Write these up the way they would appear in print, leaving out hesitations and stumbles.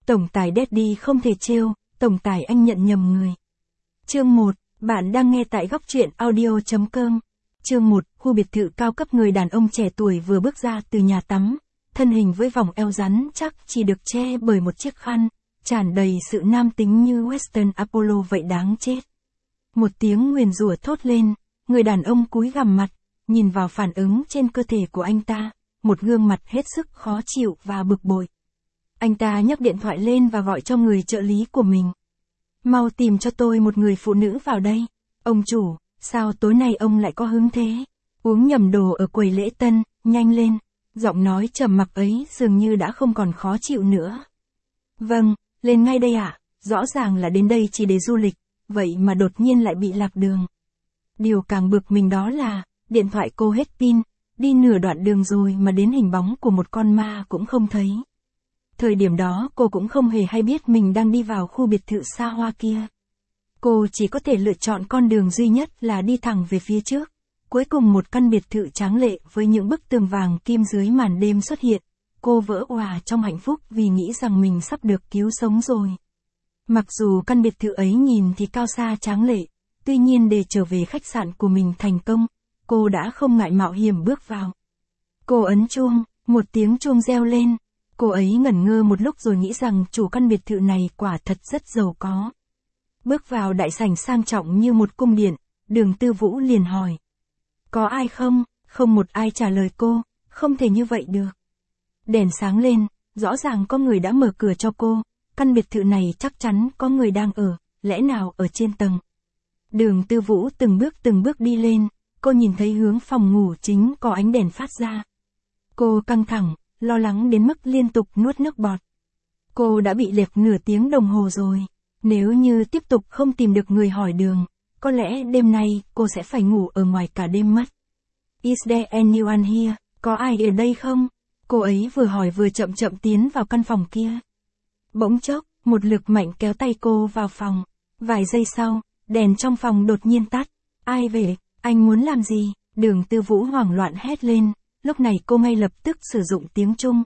Tổng tài Daddy không thể trêu, tổng tài anh nhận nhầm người. Chương 1, bạn đang nghe tại góc truyện audio.com. Chương 1, khu biệt thự cao cấp. Người đàn ông trẻ tuổi vừa bước ra từ nhà tắm, thân hình với vòng eo rắn chắc chỉ được che bởi một chiếc khăn, tràn đầy sự nam tính như Western Apollo vậy đáng chết. Một tiếng nguyền rủa thốt lên, người đàn ông cúi gằm mặt, nhìn vào phản ứng trên cơ thể của anh ta, một gương mặt hết sức khó chịu và bực bội. Anh ta nhấc điện thoại lên và gọi cho người trợ lý của mình. Mau tìm cho tôi một người phụ nữ vào đây. Ông chủ, sao tối nay ông lại có hứng thế? Uống nhầm đồ ở quầy lễ tân, nhanh lên. Giọng nói trầm mặc ấy dường như đã không còn khó chịu nữa. Vâng, lên ngay đây ạ. Rõ ràng là đến đây chỉ để du lịch, vậy mà đột nhiên lại bị lạc đường. Điều càng bực mình đó là, điện thoại cô hết pin, đi nửa đoạn đường rồi mà đến hình bóng của một con ma cũng không thấy. Thời điểm đó cô cũng không hề hay biết mình đang đi vào khu biệt thự xa hoa kia. Cô chỉ có thể lựa chọn con đường duy nhất là đi thẳng về phía trước. Cuối cùng một căn biệt thự tráng lệ với những bức tường vàng kim dưới màn đêm xuất hiện. Cô vỡ òa trong hạnh phúc vì nghĩ rằng mình sắp được cứu sống rồi. Mặc dù căn biệt thự ấy nhìn thì cao xa tráng lệ, tuy nhiên để trở về khách sạn của mình thành công, cô đã không ngại mạo hiểm bước vào. Cô ấn chuông, một tiếng chuông reo lên. Cô ấy ngẩn ngơ một lúc rồi nghĩ rằng chủ căn biệt thự này quả thật rất giàu có. Bước vào đại sảnh sang trọng như một cung điện, Đường Tư Vũ liền hỏi. Có ai không? Không một ai trả lời cô, không thể như vậy được. Đèn sáng lên, rõ ràng có người đã mở cửa cho cô, căn biệt thự này chắc chắn có người đang ở, lẽ nào ở trên tầng. Đường Tư Vũ từng bước đi lên, cô nhìn thấy hướng phòng ngủ chính có ánh đèn phát ra. Cô căng thẳng, lo lắng đến mức liên tục nuốt nước bọt. Cô đã bị lệch nửa tiếng đồng hồ rồi, nếu như tiếp tục không tìm được người hỏi đường, có lẽ đêm nay cô sẽ phải ngủ ở ngoài cả đêm mất. Is there anyone here? Có ai ở đây không? Cô ấy vừa hỏi vừa chậm chậm tiến vào căn phòng kia. Bỗng chốc, một lực mạnh kéo tay cô vào phòng. Vài giây sau, đèn trong phòng đột nhiên tắt. Ai về? Anh muốn làm gì? Đường Tư Vũ hoảng loạn hét lên. Lúc này cô ngay lập tức sử dụng tiếng Trung.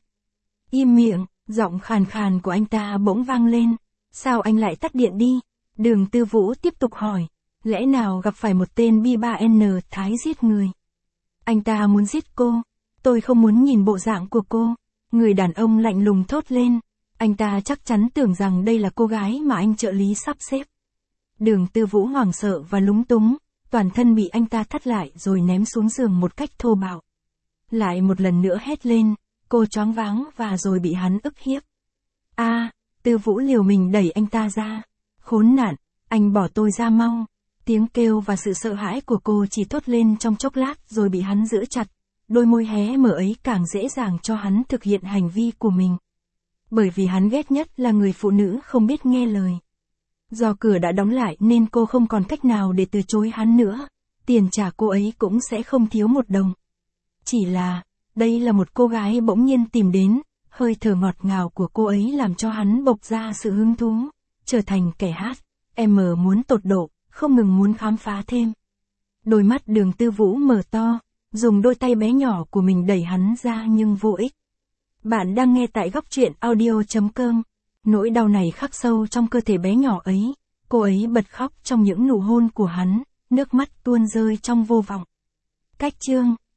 Im miệng, giọng khàn khàn của anh ta bỗng vang lên. Sao anh lại tắt điện đi? Đường Tư Vũ tiếp tục hỏi. Lẽ nào gặp phải một tên B3N Thái giết người? Anh ta muốn giết cô. Tôi không muốn nhìn bộ dạng của cô. Người đàn ông lạnh lùng thốt lên. Anh ta chắc chắn tưởng rằng đây là cô gái mà anh trợ lý sắp xếp. Đường Tư Vũ hoảng sợ và lúng túng. Toàn thân bị anh ta thắt lại rồi ném xuống giường một cách thô bạo. Lại một lần nữa hét lên, cô choáng váng và rồi bị hắn ức hiếp. Tư Vũ liều mình đẩy anh ta ra. Khốn nạn, anh bỏ tôi ra mau. Tiếng kêu và sự sợ hãi của cô chỉ thốt lên trong chốc lát rồi bị hắn giữ chặt. Đôi môi hé mở ấy càng dễ dàng cho hắn thực hiện hành vi của mình. Bởi vì hắn ghét nhất là người phụ nữ không biết nghe lời. Do cửa đã đóng lại nên cô không còn cách nào để từ chối hắn nữa. Tiền trả cô ấy cũng sẽ không thiếu một đồng. Chỉ là, đây là một cô gái bỗng nhiên tìm đến, hơi thở ngọt ngào của cô ấy làm cho hắn bộc ra sự hứng thú, trở thành kẻ hát, muốn tột độ, không ngừng muốn khám phá thêm. Đôi mắt Đường Tư Vũ mở to, dùng đôi tay bé nhỏ của mình đẩy hắn ra nhưng vô ích. Bạn đang nghe tại góc truyện audio.com, nỗi đau này khắc sâu trong cơ thể bé nhỏ ấy, cô ấy bật khóc trong những nụ hôn của hắn, nước mắt tuôn rơi trong vô vọng. Cách chương